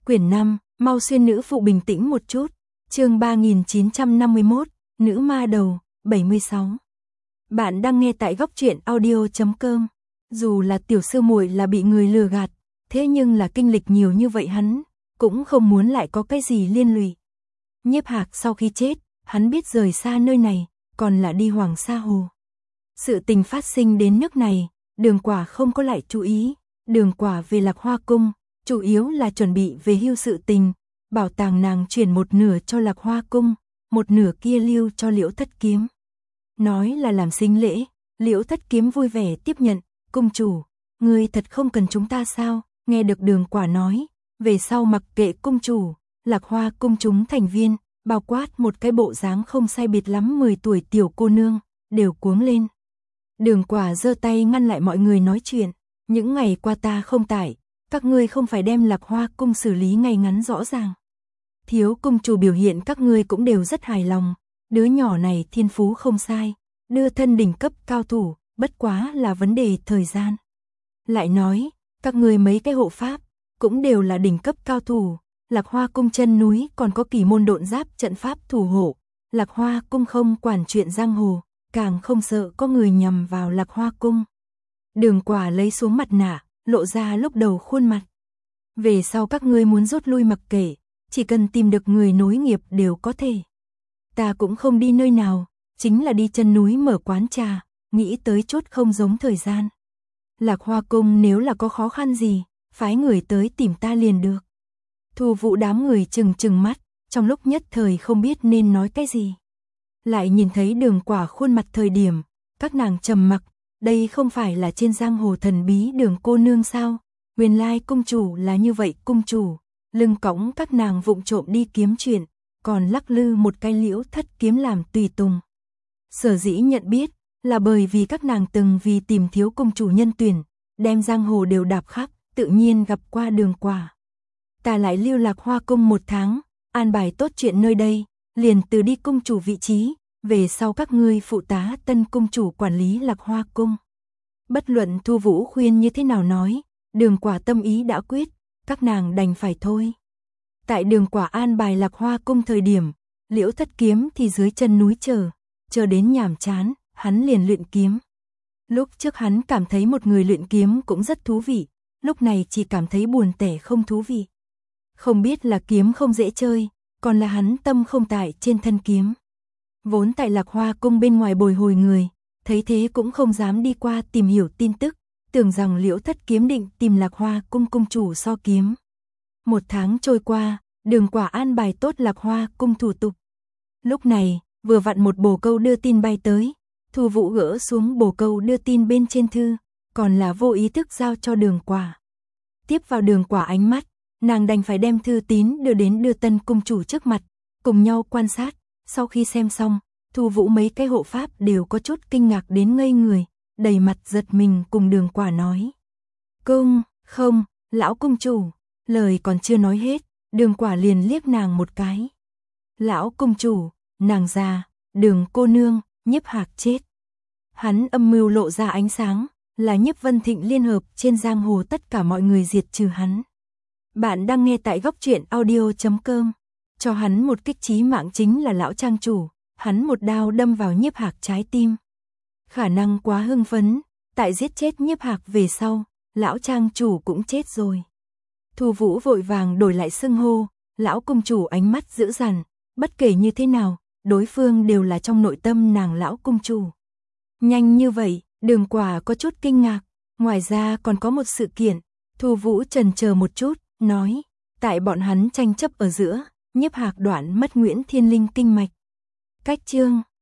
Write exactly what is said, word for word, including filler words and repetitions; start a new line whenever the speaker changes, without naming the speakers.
Quyển năm, mau xuyên nữ phụ bình tĩnh một chút. Chương ba nghìn chín trăm năm mươi mốt, nữ ma đầu, bảy mươi sáu. Bạn đang nghe tại góc truyện audio chấm com. Dù là tiểu sư muội là bị người lừa gạt, thế nhưng là kinh lịch nhiều như vậy hắn cũng không muốn lại có cái gì liên lụy. Nhiếp Hạc sau khi chết, hắn biết rời xa nơi này, còn là đi Hoàng Sa Hồ. Sự tình phát sinh đến nước này, Đường Quả không có lại chú ý. Đường Quả về Lạc Hoa cung, chủ yếu là chuẩn bị về hưu sự tình, bảo tàng nàng chuyển một nửa cho Lạc Hoa cung, một nửa kia lưu cho Liễu Thất Kiếm. Nói là làm sinh lễ, Liễu Thất Kiếm vui vẻ tiếp nhận, cung chủ, ngươi thật không cần chúng ta sao? Nghe được Đường Quả nói, về sau mặc kệ cung chủ, Lạc Hoa cung chúng thành viên, bao quát một cái bộ dáng không sai biệt lắm mười tuổi tiểu cô nương, đều cuống lên. Đường Quả giơ tay ngăn lại mọi người nói chuyện, những ngày qua ta không tại, các ngươi không phải đem Lạc Hoa cung xử lý ngay ngắn rõ ràng. Thiếu cung chủ biểu hiện các ngươi cũng đều rất hài lòng, đứa nhỏ này thiên phú không sai, đưa thân đỉnh cấp cao thủ, bất quá là vấn đề thời gian. Lại nói, các ngươi mấy cái hộ pháp, cũng đều là đỉnh cấp cao thủ, Lạc Hoa cung chân núi còn có kỳ môn độn giáp trận pháp thủ hộ, Lạc Hoa cung không quản chuyện giang hồ, càng không sợ có người nhằm vào Lạc Hoa cung. Đường Quả lấy xuống mặt nạ, lộ ra lúc đầu khuôn mặt. Về sau các ngươi muốn rút lui mặc kệ, chỉ cần tìm được người nối nghiệp đều có thể. Ta cũng không đi nơi nào, chính là đi chân núi mở quán trà, nghĩ tới chút không giống thời gian. Lạc Hoa cung nếu là có khó khăn gì, phái người tới tìm ta liền được. Thu Vũ đám người trừng trừng mắt, trong lúc nhất thời không biết nên nói cái gì. Lại nhìn thấy Đường Quả khuôn mặt thời điểm, các nàng trầm mặc, đây không phải là trên giang hồ thần bí Đường cô nương sao? Nguyên lai cung chủ là như vậy cung chủ, lưng cõng các nàng vụng trộm đi kiếm chuyện, còn lắc lư một cái Liễu Thất Kiếm làm tùy tùng. Sở dĩ nhận biết, là bởi vì các nàng từng vì tìm thiếu cung chủ nhân tuyển, đem giang hồ đều đạp khắp, tự nhiên gặp qua Đường Quả. Ta lại lưu Lạc Hoa cung một tháng, an bài tốt chuyện nơi đây, liền từ đi cung chủ vị trí, về sau các ngươi phụ tá tân cung chủ quản lý Lạc Hoa cung. Bất luận Thu Vũ khuyên như thế nào nói, Đường Quả tâm ý đã quyết, các nàng đành phải thôi. Tại Đường Quả an bài Lạc Hoa cung thời điểm, Liễu Thất Kiếm thì dưới chân núi chờ, chờ đến nhàm chán, hắn liền luyện kiếm. Lúc trước hắn cảm thấy một người luyện kiếm cũng rất thú vị, lúc này chỉ cảm thấy buồn tẻ không thú vị. Không biết là kiếm không dễ chơi, còn là hắn tâm không tại trên thân kiếm. Vốn tại Lạc Hoa cung bên ngoài bồi hồi người, thấy thế cũng không dám đi qua tìm hiểu tin tức, tưởng rằng Liễu Thất Kiếm định tìm Lạc Hoa cung cung chủ so kiếm. Một tháng trôi qua, Đường Quả an bài tốt Lạc Hoa cung thủ tục. Lúc này, vừa vặn một bồ câu đưa tin bay tới, Thu Vũ gỡ xuống bồ câu đưa tin bên trên thư, còn là vô ý thức giao cho Đường Quả. Tiếp vào Đường Quả ánh mắt, nàng đành phải đem thư tín đưa đến đưa tân cung chủ trước mặt, cùng nhau quan sát. Sau khi xem xong, Thu Vũ mấy cái hộ pháp đều có chút kinh ngạc đến ngây người, đầy mặt giật mình cùng Đường Quả nói. Cung, không, lão cung chủ, lời còn chưa nói hết, Đường Quả liền liếc nàng một cái. Lão cung chủ, nàng già, Đường cô nương, Nhiếp Hạc chết. Hắn âm mưu lộ ra ánh sáng, là Nhiếp Vân Thịnh liên hợp trên giang hồ tất cả mọi người diệt trừ hắn. Bạn đang nghe tại góc truyện audio chấm com. Cho hắn một kích chí mạng chính là lão trang chủ, hắn một đao đâm vào Nhiếp Hạc trái tim. Khả năng quá hưng phấn, tại giết chết Nhiếp Hạc về sau, lão trang chủ cũng chết rồi. Thu Vũ vội vàng đổi lại xưng hô, lão cung chủ ánh mắt dữ dằn, bất kể như thế nào, đối phương đều là trong nội tâm nàng lão cung chủ. Nhanh như vậy, Đường Quả có chút kinh ngạc, ngoài ra còn có một sự kiện, Thu Vũ chần chờ một chút, nói, tại bọn hắn tranh chấp ở giữa, Nhiếp Hạc đoạn mất Nguyễn Thiên Linh kinh mạch. Cách chương